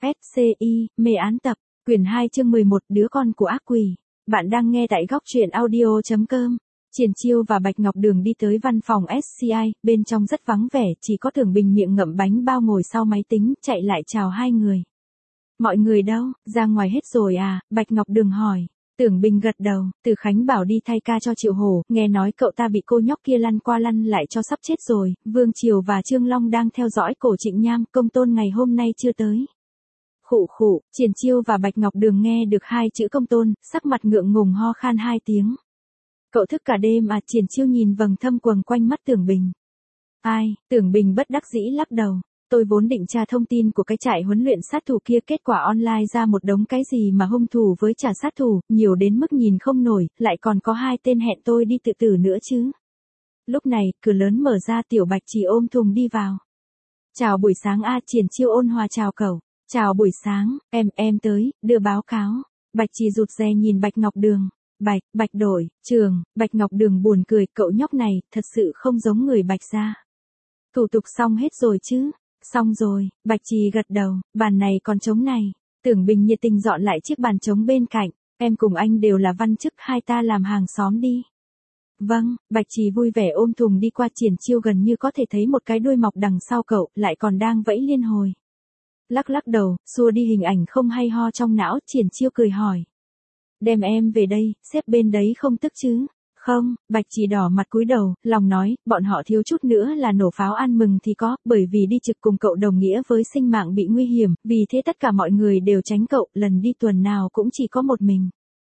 SCI, mê án tập, quyển 2 chương 11, đứa con của ác quỷ. Bạn đang nghe tại góc truyện audio.com. Triển Chiêu và Bạch Ngọc Đường đi tới văn phòng SCI, bên trong rất vắng vẻ, chỉ có Tưởng Bình miệng ngậm bánh bao ngồi sau máy tính, chạy lại chào hai người. Mọi người đâu, ra ngoài hết rồi à, Bạch Ngọc Đường hỏi. Tưởng Bình gật đầu, Từ Khánh bảo đi thay ca cho Triệu Hổ, nghe nói cậu ta bị cô nhóc kia lăn qua lăn lại cho sắp chết rồi, Vương Triều và Trương Long đang theo dõi cổ Trịnh Nham, Công Tôn ngày hôm nay chưa tới. Khụ khụ, Triển Chiêu và Bạch Ngọc Đường nghe được hai chữ Công Tôn, sắc mặt ngượng ngùng ho khan hai tiếng. Cậu thức cả đêm à, Triển Chiêu nhìn vầng thâm quầng quanh mắt Tưởng Bình. Ai, Tưởng Bình bất đắc dĩ lắc đầu. Tôi vốn định tra thông tin của cái trại huấn luyện sát thủ kia, kết quả online ra một đống cái gì mà hung thủ với trả sát thủ, nhiều đến mức nhìn không nổi, lại còn có hai tên hẹn tôi đi tự tử nữa chứ. Lúc này, cửa lớn mở ra, Tiểu Bạch Chỉ ôm thùng đi vào. Chào buổi sáng a, Triển Chiêu ôn hòa chào cậu. Chào buổi sáng, em tới, đưa báo cáo. Bạch Chỉ rụt rè nhìn Bạch Ngọc Đường. Bạch đội, trường, Bạch Ngọc Đường buồn cười, cậu nhóc này, thật sự không giống người Bạch gia. Thủ tục xong hết rồi chứ? Xong rồi, Bạch Trì gật đầu, bàn này còn trống này. Tưởng Bình nhiệt tình dọn lại chiếc bàn trống bên cạnh. Em cùng anh đều là văn chức, hai ta làm hàng xóm đi. Vâng, Bạch Trì vui vẻ ôm thùng đi qua. Triển Chiêu gần như có thể thấy một cái đuôi mọc đằng sau cậu, lại còn đang vẫy liên hồi. Lắc đầu, xua đi hình ảnh không hay ho trong não, Triển Chiêu cười hỏi. Đem em về đây, sếp bên đấy không tức chứ? Không, Bạch Chỉ đỏ mặt cúi đầu, lòng nói, bọn họ thiếu chút nữa là nổ pháo ăn mừng thì có, bởi vì đi trực cùng cậu đồng nghĩa với sinh mạng bị nguy hiểm, vì thế tất cả mọi người đều tránh cậu, lần đi tuần nào cũng chỉ có một mình.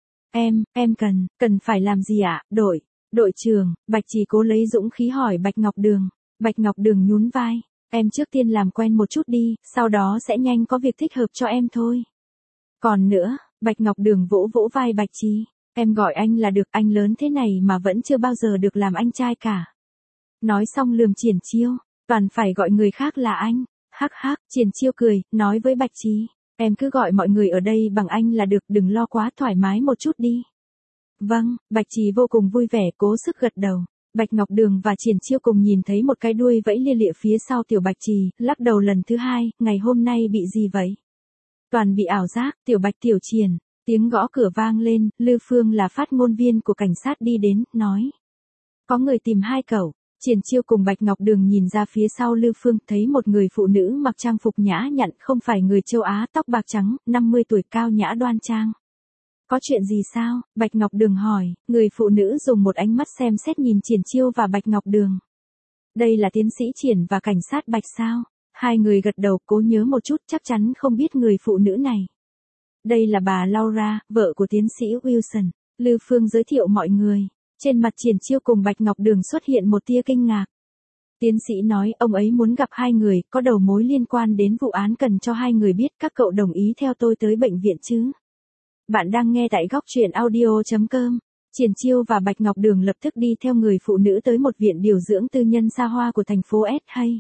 Em cần phải làm gì ạ, đội trưởng, Bạch Chỉ cố lấy dũng khí hỏi Bạch Ngọc Đường. Bạch Ngọc Đường nhún vai, em trước tiên làm quen một chút đi, sau đó sẽ nhanh có việc thích hợp cho em thôi. Còn nữa, Bạch Ngọc Đường vỗ vỗ vai Bạch Chỉ. Em gọi anh là được, anh lớn thế này mà vẫn chưa bao giờ được làm anh trai cả. Nói xong lườm Triển Chiêu, toàn phải gọi người khác là anh. Hắc, Triển Chiêu cười, nói với Bạch Chỉ, em cứ gọi mọi người ở đây bằng anh là được, đừng lo quá, thoải mái một chút đi. Vâng, Bạch Chỉ vô cùng vui vẻ, cố sức gật đầu. Bạch Ngọc Đường và Triển Chiêu cùng nhìn thấy một cái đuôi vẫy lia lịa phía sau Tiểu Bạch Chỉ, lắc đầu lần thứ hai, ngày hôm nay bị gì vậy? Toàn bị ảo giác, Tiểu Bạch Tiểu Triển. Tiếng gõ cửa vang lên, Lư Phương là phát ngôn viên của cảnh sát đi đến, nói. Có người tìm hai cậu. Triển Chiêu cùng Bạch Ngọc Đường nhìn ra phía sau Lư Phương, thấy một người phụ nữ mặc trang phục nhã nhặn, không phải người châu Á, tóc bạc trắng, 50 tuổi, cao nhã đoan trang. Có chuyện gì sao? Bạch Ngọc Đường hỏi. Người phụ nữ dùng một ánh mắt xem xét nhìn Triển Chiêu và Bạch Ngọc Đường. Đây là tiến sĩ Triển và cảnh sát Bạch sao? Hai người gật đầu, cố nhớ một chút, chắc chắn không biết người phụ nữ này. Đây là bà Laura, vợ của tiến sĩ Wilson. Lư Phương giới thiệu mọi người. Trên mặt Triển Chiêu cùng Bạch Ngọc Đường xuất hiện một tia kinh ngạc. Tiến sĩ nói ông ấy muốn gặp hai người, có đầu mối liên quan đến vụ án cần cho hai người biết, các cậu đồng ý theo tôi tới bệnh viện chứ? Bạn đang nghe tại góc truyện audio.com. Triển Chiêu và Bạch Ngọc Đường lập tức đi theo người phụ nữ tới một viện điều dưỡng tư nhân xa hoa của thành phố S. Hay.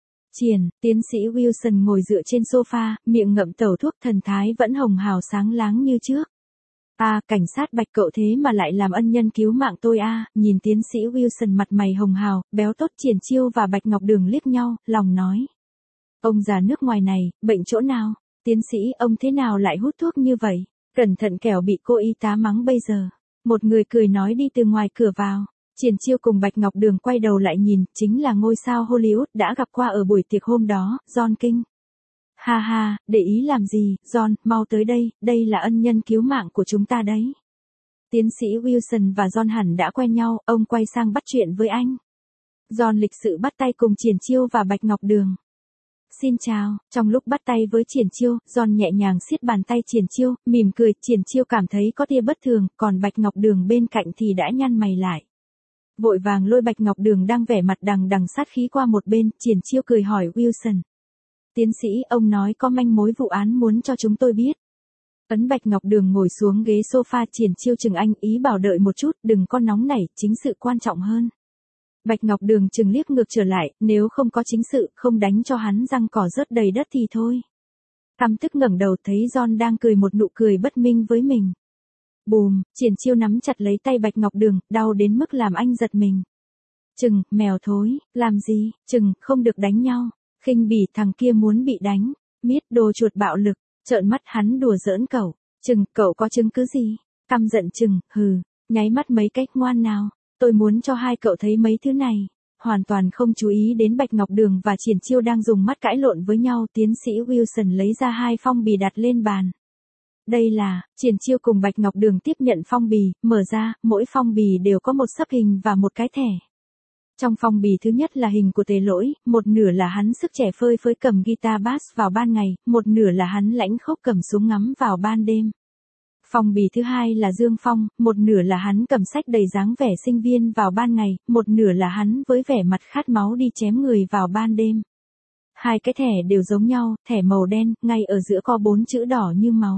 Tiến sĩ Wilson ngồi dựa trên sofa, miệng ngậm tẩu thuốc, thần thái vẫn hồng hào sáng láng như trước. Cảnh sát Bạch cậu thế mà lại làm ân nhân cứu mạng tôi nhìn tiến sĩ Wilson mặt mày hồng hào, béo tốt. Triển Chiêu và Bạch Ngọc Đường liếc nhau, lòng nói. Ông già nước ngoài này, bệnh chỗ nào? Tiến sĩ, ông thế nào lại hút thuốc như vậy? Cẩn thận kẻo bị cô y tá mắng bây giờ. Một người cười nói đi từ ngoài cửa vào. Triển Chiêu cùng Bạch Ngọc Đường quay đầu lại nhìn, chính là ngôi sao Hollywood đã gặp qua ở buổi tiệc hôm đó, John King. Ha, để ý làm gì, John, mau tới đây là ân nhân cứu mạng của chúng ta đấy. Tiến sĩ Wilson và John hẳn đã quen nhau, ông quay sang bắt chuyện với anh. John lịch sự bắt tay cùng Triển Chiêu và Bạch Ngọc Đường. Xin chào, trong lúc bắt tay với Triển Chiêu, John nhẹ nhàng siết bàn tay Triển Chiêu, mỉm cười. Triển Chiêu cảm thấy có tia bất thường, còn Bạch Ngọc Đường bên cạnh thì đã nhăn mày lại. Vội vàng lôi Bạch Ngọc Đường đang vẻ mặt đằng sát khí qua một bên. Triển Chiêu cười hỏi Wilson. Tiến sĩ, ông nói có manh mối vụ án muốn cho chúng tôi biết. Ấn Bạch Ngọc Đường ngồi xuống ghế sofa. Triển Chiêu chừng anh, ý bảo đợi một chút, đừng có nóng nảy, chính sự quan trọng hơn. Bạch Ngọc Đường chừng liếc ngược trở lại, nếu không có chính sự, không đánh cho hắn răng cỏ rớt đầy đất thì thôi. Căm tức ngẩng đầu thấy John đang cười một nụ cười bất minh với mình. Bùm, Triển Chiêu nắm chặt lấy tay Bạch Ngọc Đường, đau đến mức làm anh giật mình. Mèo thối, làm gì, không được đánh nhau. Khinh bỉ, thằng kia muốn bị đánh. Miết đồ chuột bạo lực, trợn mắt hắn đùa giỡn cậu. Cậu có chứng cứ gì? Căm giận hừ, nháy mắt mấy cách ngoan nào. Tôi muốn cho hai cậu thấy mấy thứ này. Hoàn toàn không chú ý đến Bạch Ngọc Đường và Triển Chiêu đang dùng mắt cãi lộn với nhau. Tiến sĩ Wilson lấy ra 2 phong bì đặt lên bàn. Đây là, Triển Chiêu cùng Bạch Ngọc Đường tiếp nhận phong bì, mở ra, mỗi phong bì đều có một sấp hình và một cái thẻ. Trong phong bì thứ nhất là hình của Tề Lỗi, một nửa là hắn sức trẻ phơi phới cầm guitar bass vào ban ngày, một nửa là hắn lãnh khốc cầm súng ngắm vào ban đêm. Phong bì thứ hai là Dương Phong, một nửa là hắn cầm sách đầy dáng vẻ sinh viên vào ban ngày, một nửa là hắn với vẻ mặt khát máu đi chém người vào ban đêm. 2 cái thẻ đều giống nhau, thẻ màu đen, ngay ở giữa có 4 chữ đỏ như máu.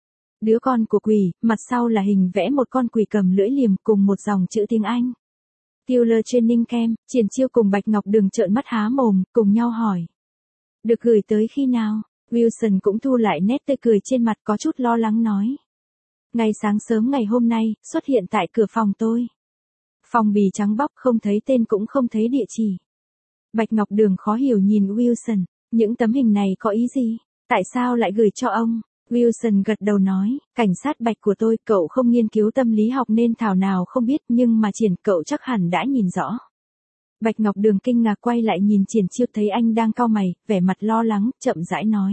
Đứa con của quỷ, mặt sau là hình vẽ một con quỷ cầm lưỡi liềm cùng một dòng chữ tiếng Anh. Killer Training Camp, Triển Chiêu cùng Bạch Ngọc Đường trợn mắt há mồm, cùng nhau hỏi. Được gửi tới khi nào? Wilson cũng thu lại nét tươi cười trên mặt có chút lo lắng nói. Ngày sáng sớm ngày hôm nay, xuất hiện tại cửa phòng tôi. Phong bì trắng bóc không thấy tên cũng không thấy địa chỉ. Bạch Ngọc Đường khó hiểu nhìn Wilson, những tấm hình này có ý gì? Tại sao lại gửi cho ông? Wilson gật đầu nói, cảnh sát Bạch của tôi, cậu không nghiên cứu tâm lý học nên thảo nào không biết nhưng mà Triển cậu chắc hẳn đã nhìn rõ. Bạch Ngọc Đường kinh ngạc quay lại nhìn Triển Chiêu thấy anh đang cau mày, vẻ mặt lo lắng, chậm rãi nói.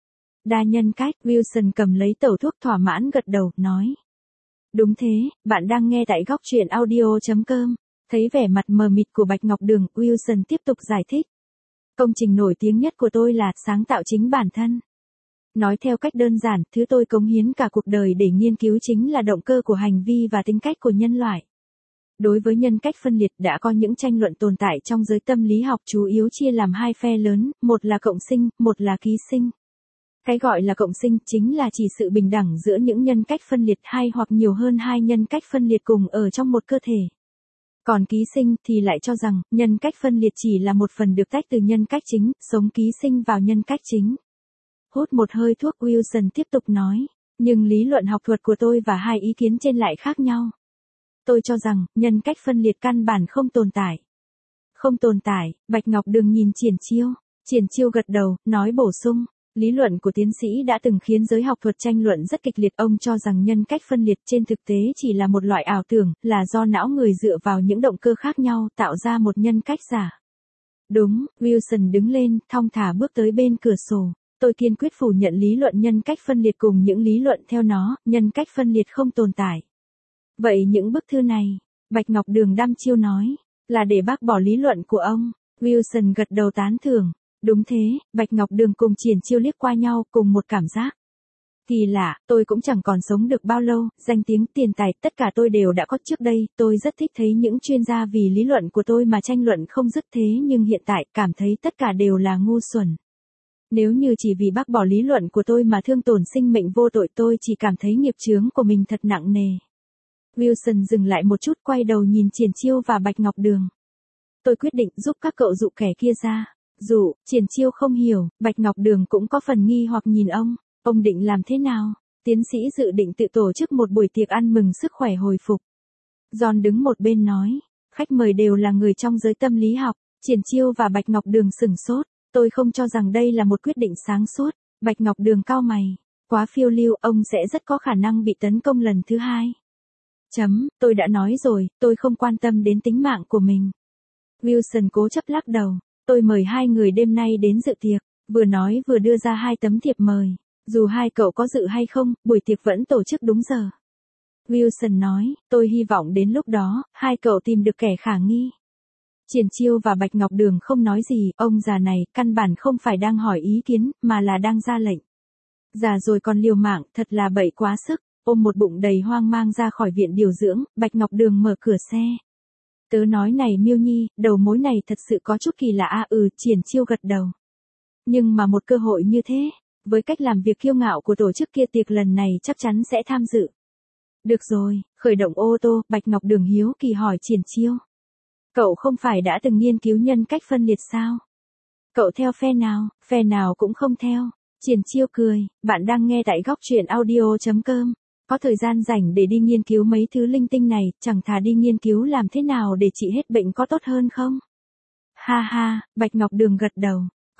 Đa nhân cách, Wilson cầm lấy tẩu thuốc thỏa mãn gật đầu, nói. Đúng thế, bạn đang nghe tại góc truyện audio.com. Thấy vẻ mặt mờ mịt của Bạch Ngọc Đường, Wilson tiếp tục giải thích. Công trình nổi tiếng nhất của tôi là sáng tạo chính bản thân. Nói theo cách đơn giản, thứ tôi cống hiến cả cuộc đời để nghiên cứu chính là động cơ của hành vi và tính cách của nhân loại. Đối với nhân cách phân liệt đã có những tranh luận tồn tại trong giới tâm lý học chủ yếu chia làm 2 phe lớn, một là cộng sinh, một là ký sinh. Cái gọi là cộng sinh chính là chỉ sự bình đẳng giữa những nhân cách phân liệt 2 hoặc nhiều hơn 2 nhân cách phân liệt cùng ở trong một cơ thể. Còn ký sinh thì lại cho rằng nhân cách phân liệt chỉ là một phần được tách từ nhân cách chính, sống ký sinh vào nhân cách chính. Hút một hơi thuốc, Wilson tiếp tục nói, nhưng lý luận học thuật của tôi và 2 ý kiến trên lại khác nhau. Tôi cho rằng, nhân cách phân liệt căn bản không tồn tại. Không tồn tại, Bạch Ngọc Đường nhìn Triển Chiêu gật đầu, nói bổ sung, lý luận của tiến sĩ đã từng khiến giới học thuật tranh luận rất kịch liệt. Ông cho rằng nhân cách phân liệt trên thực tế chỉ là một loại ảo tưởng, là do não người dựa vào những động cơ khác nhau tạo ra một nhân cách giả. Đúng, Wilson đứng lên, thong thả bước tới bên cửa sổ. Tôi kiên quyết phủ nhận lý luận nhân cách phân liệt cùng những lý luận theo nó, nhân cách phân liệt không tồn tại. Vậy những bức thư này, Bạch Ngọc Đường đăm chiêu nói, là để bác bỏ lý luận của ông. Wilson gật đầu tán thưởng. Đúng thế, Bạch Ngọc Đường cùng Triển Chiêu liếc qua nhau cùng một cảm giác. Kỳ lạ, tôi cũng chẳng còn sống được bao lâu, danh tiếng, tiền tài, tất cả tôi đều đã có trước đây. Tôi rất thích thấy những chuyên gia vì lý luận của tôi mà tranh luận không dứt, thế nhưng hiện tại cảm thấy tất cả đều là ngu xuẩn. Nếu như chỉ vì bác bỏ lý luận của tôi mà thương tổn sinh mệnh vô tội, tôi chỉ cảm thấy nghiệp chướng của mình thật nặng nề. Wilson dừng lại một chút, quay đầu nhìn Triển Chiêu và Bạch Ngọc Đường. Tôi quyết định giúp các cậu dụ kẻ kia ra. Dụ, Triển Chiêu không hiểu, Bạch Ngọc Đường cũng có phần nghi hoặc nhìn ông định làm thế nào? Tiến sĩ dự định tự tổ chức một buổi tiệc ăn mừng sức khỏe hồi phục. John đứng một bên nói, khách mời đều là người trong giới tâm lý học. Triển Chiêu và Bạch Ngọc Đường sửng sốt. Tôi không cho rằng đây là một quyết định sáng suốt. Bạch Ngọc Đường cau mày. Quá phiêu lưu, ông sẽ rất có khả năng bị tấn công lần thứ 2. Tôi đã nói rồi, tôi không quan tâm đến tính mạng của mình. Wilson cố chấp lắc đầu. Tôi mời 2 người đêm nay đến dự tiệc. Vừa nói vừa đưa ra 2 tấm thiệp mời. Dù 2 cậu có dự hay không, buổi tiệc vẫn tổ chức đúng giờ. Wilson nói, tôi hy vọng đến lúc đó, 2 cậu tìm được kẻ khả nghi. Triển Chiêu và Bạch Ngọc Đường không nói gì, ông già này căn bản không phải đang hỏi ý kiến, mà là đang ra lệnh. Già rồi còn liều mạng, thật là bậy quá sức. Ôm một bụng đầy hoang mang ra khỏi viện điều dưỡng, Bạch Ngọc Đường mở cửa xe. Tớ nói này Miêu Nhi, đầu mối này thật sự có chút kỳ lạ. Triển Chiêu gật đầu. Nhưng mà một cơ hội như thế, với cách làm việc kiêu ngạo của tổ chức kia, tiệc lần này chắc chắn sẽ tham dự. Được rồi, khởi động ô tô, Bạch Ngọc Đường hiếu kỳ hỏi Triển Chiêu. Cậu không phải đã từng nghiên cứu nhân cách phân liệt sao? Cậu theo phe nào cũng không theo. Triển Chiêu cười, bạn đang nghe tại góc truyện audio.com. Có thời gian rảnh để đi nghiên cứu mấy thứ linh tinh này, chẳng thà đi nghiên cứu làm thế nào để trị hết bệnh có tốt hơn không? Ha ha, Bạch Ngọc Đường gật đầu.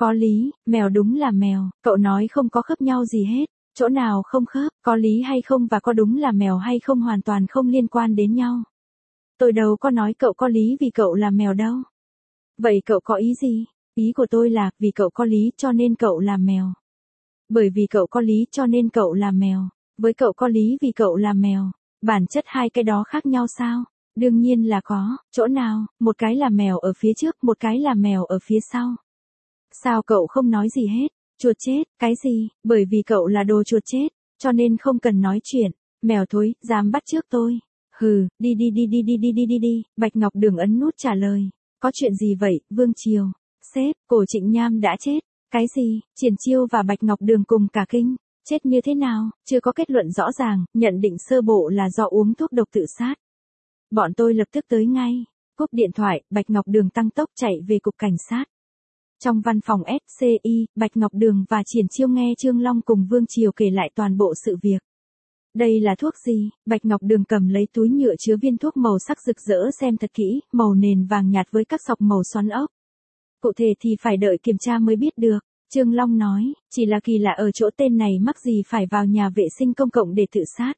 Có lý, mèo đúng là mèo, cậu nói không có khớp nhau gì hết, chỗ nào không khớp, có lý hay không và có đúng là mèo hay không hoàn toàn không liên quan đến nhau. Tôi đâu có nói cậu có lý vì cậu là mèo đâu. Vậy cậu có ý gì? Ý của tôi là, vì cậu có lý cho nên cậu là mèo. Bởi vì cậu có lý cho nên cậu là mèo. Với cậu có lý vì cậu là mèo. Bản chất hai cái đó khác nhau sao? Đương nhiên là có, chỗ nào, một cái là mèo ở phía trước, một cái là mèo ở phía sau. Sao cậu không nói gì hết? Chuột chết, cái gì? Bởi vì cậu là đồ chuột chết, cho nên không cần nói chuyện. Mèo thối, dám bắt chước tôi. Hừ, đi đi đi đi đi đi đi đi đi, Bạch Ngọc Đường ấn nút trả lời. Có chuyện gì vậy, Vương Triều? Sếp, Cổ Trịnh Nham đã chết. Cái gì? Triển Chiêu và Bạch Ngọc Đường cùng cả kinh. Chết như thế nào? Chưa có kết luận rõ ràng, nhận định sơ bộ là do uống thuốc độc tự sát. Bọn tôi lập tức tới ngay. Cúp điện thoại, Bạch Ngọc Đường tăng tốc chạy về cục cảnh sát. Trong văn phòng SCI, Bạch Ngọc Đường và Triển Chiêu nghe Trương Long cùng Vương Triều kể lại toàn bộ sự việc. Đây là thuốc gì? Bạch Ngọc Đường cầm lấy túi nhựa chứa viên thuốc màu sắc rực rỡ xem thật kỹ, màu nền vàng nhạt với các sọc màu xoắn ốc. Cụ thể thì phải đợi kiểm tra mới biết được. Trương Long nói, chỉ là kỳ lạ ở chỗ tên này mắc gì phải vào nhà vệ sinh công cộng để tự sát.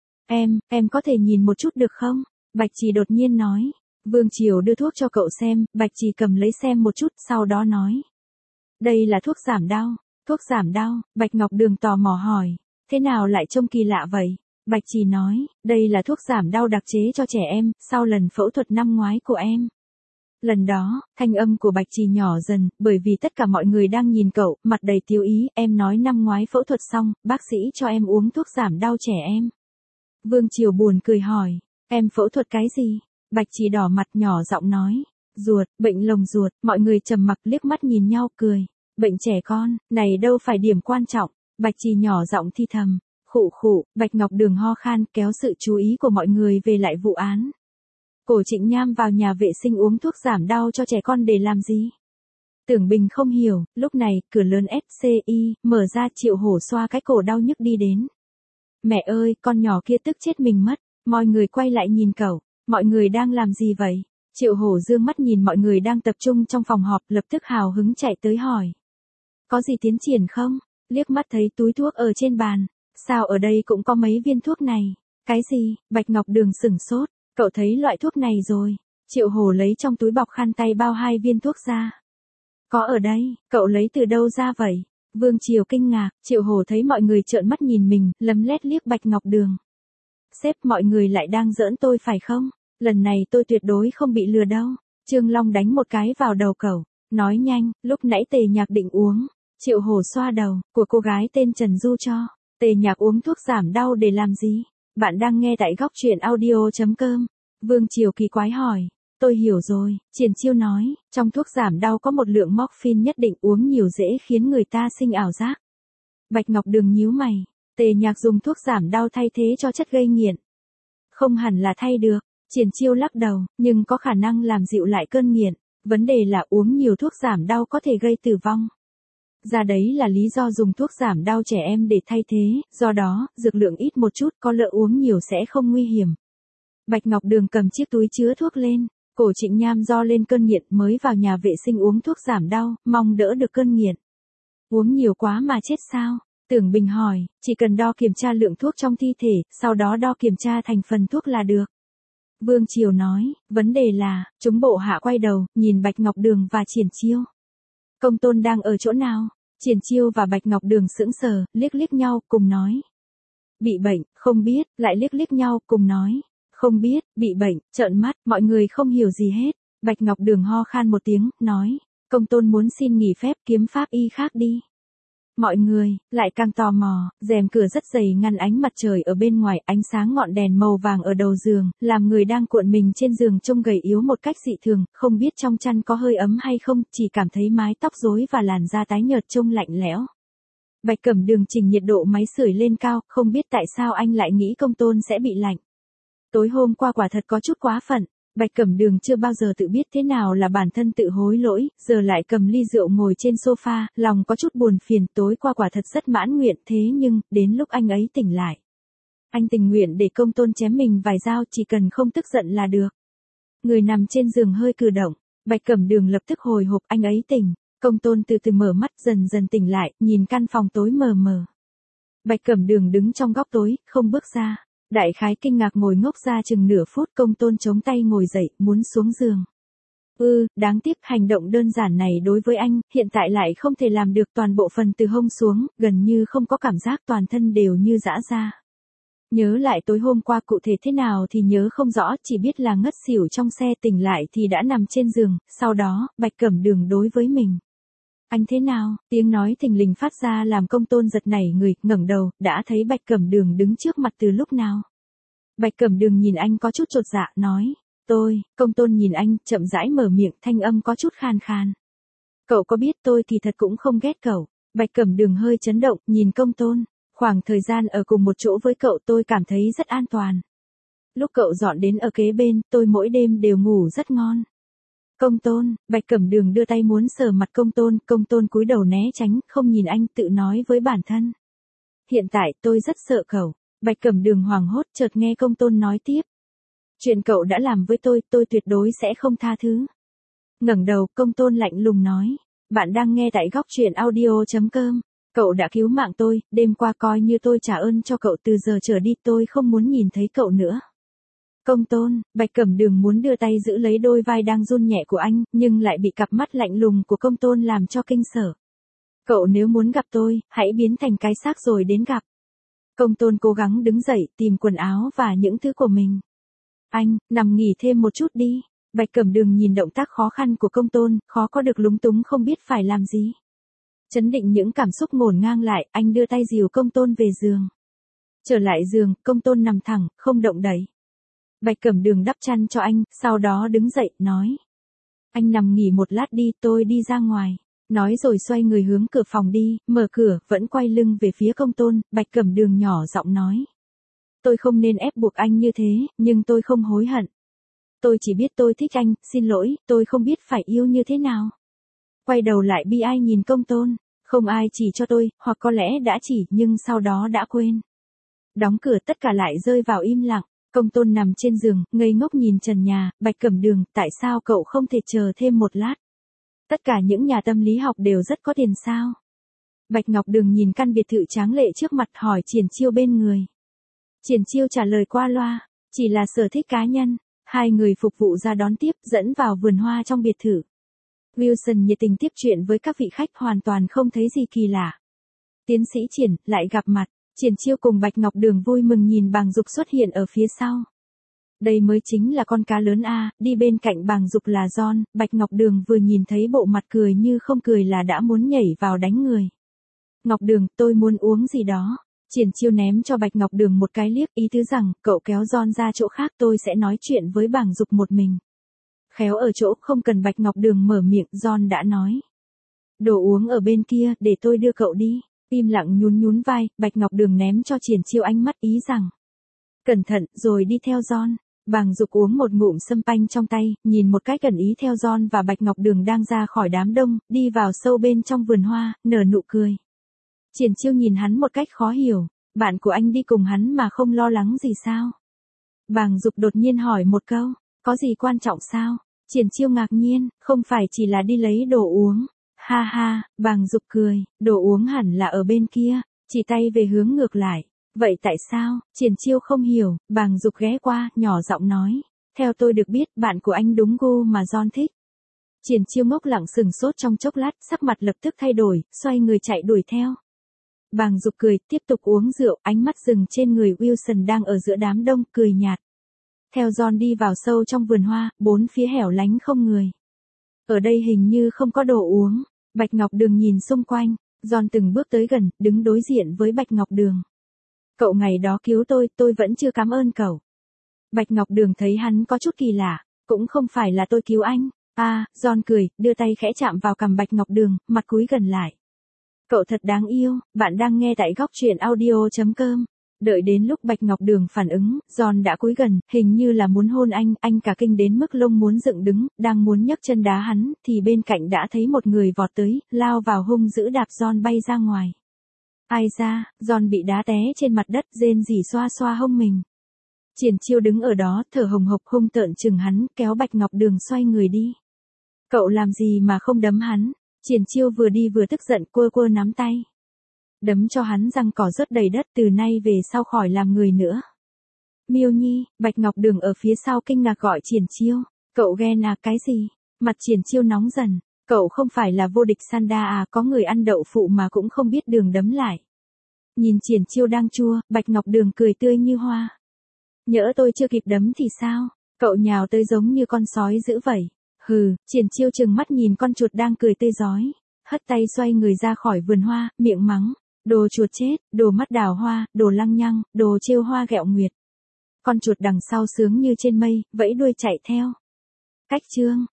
Em có thể nhìn một chút được không? Bạch Trì đột nhiên nói. Vương Triều đưa thuốc cho cậu xem, Bạch Trì cầm lấy xem một chút, sau đó nói. Đây là thuốc giảm đau. Thuốc giảm đau, Bạch Ngọc Đường tò mò hỏi. Thế nào lại trông kỳ lạ vậy? Bạch Trì nói, đây là thuốc giảm đau đặc chế cho trẻ em, sau lần phẫu thuật năm ngoái của em. Lần đó, thanh âm của Bạch Trì nhỏ dần, bởi vì tất cả mọi người đang nhìn cậu, mặt đầy tiêu ý, em nói năm ngoái phẫu thuật xong, bác sĩ cho em uống thuốc giảm đau trẻ em. Vương Triều buồn cười hỏi, em phẫu thuật cái gì? Bạch Trì đỏ mặt nhỏ giọng nói, ruột, bệnh lồng ruột, mọi người trầm mặc liếc mắt nhìn nhau cười, bệnh trẻ con, này đâu phải điểm quan trọng, Bạch Trì nhỏ giọng thi thầm, khụ khụ, Bạch Ngọc Đường ho khan kéo sự chú ý của mọi người về lại vụ án. Cổ Trịnh Nham vào nhà vệ sinh uống thuốc giảm đau cho trẻ con để làm gì? Tưởng Bình không hiểu, lúc này, cửa lớn SCI, mở ra Triệu Hổ xoa cái cổ đau nhức đi đến. Mẹ ơi, con nhỏ kia tức chết mình mất, mọi người quay lại nhìn cậu, mọi người đang làm gì vậy? Triệu Hổ dương mắt nhìn mọi người đang tập trung trong phòng họp lập tức hào hứng chạy tới hỏi. Có gì tiến triển không? Liếc mắt thấy túi thuốc ở trên bàn, sao ở đây cũng có mấy viên thuốc này? Cái gì? Bạch Ngọc Đường sửng sốt. Cậu thấy loại thuốc này rồi. Triệu Hổ lấy trong túi bọc khăn tay bao 2 viên thuốc ra. Có ở đây, cậu lấy từ đâu ra vậy? Vương Triều kinh ngạc, Triệu Hổ thấy mọi người trợn mắt nhìn mình, lấm lét liếc Bạch Ngọc Đường. Sếp, mọi người lại đang giỡn tôi phải không? Lần này tôi tuyệt đối không bị lừa đâu. Trương Long đánh một cái vào đầu cậu, nói nhanh, lúc nãy Tề Nhạc định uống. Triệu Hổ xoa đầu, của cô gái tên Trần Du cho. Tề Nhạc uống thuốc giảm đau để làm gì? Bạn đang nghe tại góc truyện audio.com. Vương Triều kỳ quái hỏi. Tôi hiểu rồi, Triển Chiêu nói, trong thuốc giảm đau có một lượng morphine nhất định uống nhiều dễ khiến người ta sinh ảo giác. Bạch Ngọc Đường nhíu mày. Tề Nhạc dùng thuốc giảm đau thay thế cho chất gây nghiện. Không hẳn là thay được. Triển Chiêu lắc đầu, nhưng có khả năng làm dịu lại cơn nghiện. Vấn đề là uống nhiều thuốc giảm đau có thể gây tử vong. Ra đấy là lý do dùng thuốc giảm đau trẻ em để thay thế, do đó, dược lượng ít một chút có lỡ uống nhiều sẽ không nguy hiểm. Bạch Ngọc Đường cầm chiếc túi chứa thuốc lên, Cổ Trịnh Nham do lên cơn nghiện mới vào nhà vệ sinh uống thuốc giảm đau, mong đỡ được cơn nghiện. Uống nhiều quá mà chết sao? Tưởng Bình hỏi, chỉ cần đo kiểm tra lượng thuốc trong thi thể, sau đó đo kiểm tra thành phần thuốc là được. Vương Triều nói, vấn đề là, chúng bộ hạ quay đầu, nhìn Bạch Ngọc Đường và Triển Chiêu. Công tôn đang ở chỗ nào? Triển Chiêu và Bạch Ngọc Đường sững sờ, liếc liếc nhau, cùng nói. Bị bệnh, không biết, lại liếc liếc nhau, cùng nói. Không biết, bị bệnh, trợn mắt, mọi người không hiểu gì hết. Bạch Ngọc Đường ho khan một tiếng, nói. Công tôn muốn xin nghỉ phép kiếm pháp y khác đi. Mọi người, lại càng tò mò, rèm cửa rất dày ngăn ánh mặt trời ở bên ngoài, ánh sáng ngọn đèn màu vàng ở đầu giường, làm người đang cuộn mình trên giường trông gầy yếu một cách dị thường, không biết trong chăn có hơi ấm hay không, chỉ cảm thấy mái tóc rối và làn da tái nhợt trông lạnh lẽo. Bạch Cẩm Đường chỉnh nhiệt độ máy sưởi lên cao, không biết tại sao anh lại nghĩ công tôn sẽ bị lạnh. Tối hôm qua quả thật có chút quá phận. Bạch Cẩm Đường chưa bao giờ tự biết thế nào là bản thân tự hối lỗi, giờ lại cầm ly rượu ngồi trên sofa, lòng có chút buồn phiền, tối qua quả thật rất mãn nguyện, thế nhưng, đến lúc anh ấy tỉnh lại. Anh tình nguyện để công tôn chém mình vài dao, chỉ cần không tức giận là được. Người nằm trên giường hơi cử động, Bạch Cẩm Đường lập tức hồi hộp, anh ấy tỉnh. Công Tôn từ từ mở mắt dần dần tỉnh lại, nhìn căn phòng tối mờ mờ. Bạch Cẩm Đường đứng trong góc tối, không bước ra. Đại khái kinh ngạc ngồi ngốc ra chừng nửa phút. Công Tôn chống tay ngồi dậy, muốn xuống giường. Đáng tiếc hành động đơn giản này đối với anh, hiện tại lại không thể làm được. Toàn bộ phần từ hông xuống, gần như không có cảm giác, toàn thân đều như giã ra. Nhớ lại tối hôm qua cụ thể thế nào thì nhớ không rõ, chỉ biết là ngất xỉu trong xe, tỉnh lại thì đã nằm trên giường. Sau đó, Bạch Cẩm Đường đối với mình. Anh thế nào? Tiếng nói thình lình phát ra làm Công Tôn giật nảy người, ngẩng đầu, đã thấy Bạch Cẩm Đường đứng trước mặt từ lúc nào. Bạch Cẩm Đường nhìn anh có chút chột dạ, nói. Công Tôn nhìn anh, chậm rãi mở miệng, thanh âm có chút khan khan. Cậu có biết tôi thì thật cũng không ghét cậu. Bạch Cẩm Đường hơi chấn động, nhìn Công Tôn. Khoảng thời gian ở cùng một chỗ với cậu tôi cảm thấy rất an toàn. Lúc cậu dọn đến ở kế bên, tôi mỗi đêm đều ngủ rất ngon. Công Tôn, Bạch Cẩm Đường đưa tay muốn sờ mặt Công Tôn cúi đầu né tránh, không nhìn anh, tự nói với bản thân. Hiện tại tôi rất sợ cậu. Bạch Cẩm Đường hoảng hốt, chợt nghe Công Tôn nói tiếp. Chuyện cậu đã làm với tôi tuyệt đối sẽ không tha thứ. Ngẩng đầu, Công Tôn lạnh lùng nói. Bạn đang nghe tại góc truyện audio.com. Cậu đã cứu mạng tôi, đêm qua coi như tôi trả ơn cho cậu, từ giờ trở đi tôi không muốn nhìn thấy cậu nữa. Công Tôn, Bạch Cẩm Đường muốn đưa tay giữ lấy đôi vai đang run nhẹ của anh, nhưng lại bị cặp mắt lạnh lùng của Công Tôn làm cho kinh sợ. Cậu nếu muốn gặp tôi, hãy biến thành cái xác rồi đến gặp. Công Tôn cố gắng đứng dậy, tìm quần áo và những thứ của mình. Anh, nằm nghỉ thêm một chút đi. Bạch Cẩm Đường nhìn động tác khó khăn của Công Tôn, khó có được lúng túng không biết phải làm gì. Chấn định những cảm xúc ngổn ngang lại, anh đưa tay dìu Công Tôn về giường. Trở lại giường, Công Tôn nằm thẳng, không động đậy. Bạch Cẩm Đường đắp chăn cho anh, sau đó đứng dậy, nói. Anh nằm nghỉ một lát đi, tôi đi ra ngoài. Nói rồi xoay người hướng cửa phòng đi, mở cửa, vẫn quay lưng về phía Công Tôn, Bạch Cẩm Đường nhỏ giọng nói. Tôi không nên ép buộc anh như thế, nhưng tôi không hối hận. Tôi chỉ biết tôi thích anh, xin lỗi, tôi không biết phải yêu như thế nào. Quay đầu lại bi ai nhìn Công Tôn, không ai chỉ cho tôi, hoặc có lẽ đã chỉ, nhưng sau đó đã quên. Đóng cửa tất cả lại rơi vào im lặng. Công Tôn nằm trên giường, ngây ngốc nhìn trần nhà. Bạch Cẩm Đường, tại sao cậu không thể chờ thêm một lát? Tất cả những nhà tâm lý học đều rất có tiền sao? Bạch Ngọc Đường nhìn căn biệt thự tráng lệ trước mặt, hỏi Triển Chiêu bên người. Triển Chiêu trả lời qua loa, chỉ là sở thích cá nhân. Hai người phục vụ ra đón tiếp, dẫn vào vườn hoa trong biệt thự. Wilson nhiệt tình tiếp chuyện với các vị khách, hoàn toàn không thấy gì kỳ lạ. Tiến sĩ Triển, lại gặp mặt. Triển Chiêu cùng Bạch Ngọc Đường vui mừng nhìn Bàng Dục xuất hiện ở phía sau. Đây mới chính là con cá lớn a. Đi bên cạnh Bàng Dục là John. Bạch Ngọc Đường vừa nhìn thấy bộ mặt cười như không cười là đã muốn nhảy vào đánh người. Ngọc Đường, tôi muốn uống gì đó. Triển Chiêu ném cho Bạch Ngọc Đường một cái liếc, ý tứ rằng, cậu kéo John ra chỗ khác, tôi sẽ nói chuyện với Bàng Dục một mình. Khéo ở chỗ không cần Bạch Ngọc Đường mở miệng, John đã nói. Đồ uống ở bên kia, để tôi đưa cậu đi. Im lặng nhún vai, Bạch Ngọc Đường ném cho Triển Chiêu ánh mắt ý rằng. Cẩn thận, rồi đi theo John. Bàng Dục uống một ngụm sâm panh trong tay, nhìn một cái cẩn ý theo John và Bạch Ngọc Đường đang ra khỏi đám đông, đi vào sâu bên trong vườn hoa, nở nụ cười. Triển Chiêu nhìn hắn một cách khó hiểu, bạn của anh đi cùng hắn mà không lo lắng gì sao? Bàng Dục đột nhiên hỏi một câu, có gì quan trọng sao? Triển Chiêu ngạc nhiên, không phải chỉ là đi lấy đồ uống. Ha ha, Bàng Dục cười, đồ uống hẳn là ở bên kia, chỉ tay về hướng ngược lại. Vậy tại sao? Triển Chiêu không hiểu, Bàng Dục ghé qua, nhỏ giọng nói. Theo tôi được biết, bạn của anh đúng gu mà John thích. Triển Chiêu ngốc lặng sừng sốt trong chốc lát, sắc mặt lập tức thay đổi, xoay người chạy đuổi theo. Bàng Dục cười, tiếp tục uống rượu, ánh mắt dừng trên người Wilson đang ở giữa đám đông, cười nhạt. Theo John đi vào sâu trong vườn hoa, bốn phía hẻo lánh không người. Ở đây hình như không có đồ uống. Bạch Ngọc Đường nhìn xung quanh, John từng bước tới gần, đứng đối diện với Bạch Ngọc Đường. Cậu ngày đó cứu tôi vẫn chưa cảm ơn cậu. Bạch Ngọc Đường thấy hắn có chút kỳ lạ, cũng không phải là tôi cứu anh. John cười, đưa tay khẽ chạm vào cằm Bạch Ngọc Đường, mặt cúi gần lại. Cậu thật đáng yêu, bạn đang nghe tại góc truyện audio.com. Đợi đến lúc Bạch Ngọc Đường phản ứng, John đã cúi gần, hình như là muốn hôn anh cả kinh đến mức lông muốn dựng đứng, đang muốn nhấc chân đá hắn, thì bên cạnh đã thấy một người vọt tới, lao vào hung dữ đạp John bay ra ngoài. Ai ra, John bị đá té trên mặt đất, rên rỉ xoa xoa hông mình. Triển Chiêu đứng ở đó, thở hồng hộc hung tợn chừng hắn, kéo Bạch Ngọc Đường xoay người đi. Cậu làm gì mà không đấm hắn? Triển Chiêu vừa đi vừa tức giận quơ quơ nắm tay. Đấm cho hắn răng cỏ rớt đầy đất, từ nay về sau khỏi làm người nữa. Miêu Nhi, Bạch Ngọc Đường ở phía sau kinh ngạc gọi Triển Chiêu. Cậu ghen à, cái gì? Mặt Triển Chiêu nóng dần. Cậu không phải là vô địch Sanda à, có người ăn đậu phụ mà cũng không biết đường đấm lại. Nhìn Triển Chiêu đang chua, Bạch Ngọc Đường cười tươi như hoa. Nhỡ tôi chưa kịp đấm thì sao? Cậu nhào tới giống như con sói dữ vậy. Hừ, Triển Chiêu trừng mắt nhìn con chuột đang cười tươi rói. Hất tay xoay người ra khỏi vườn hoa, miệng mắng. Đồ chuột chết, đồ mắt đào hoa, đồ lăng nhăng, đồ trêu hoa ghẹo nguyệt. Con chuột đằng sau sướng như trên mây, vẫy đuôi chạy theo. Cách chương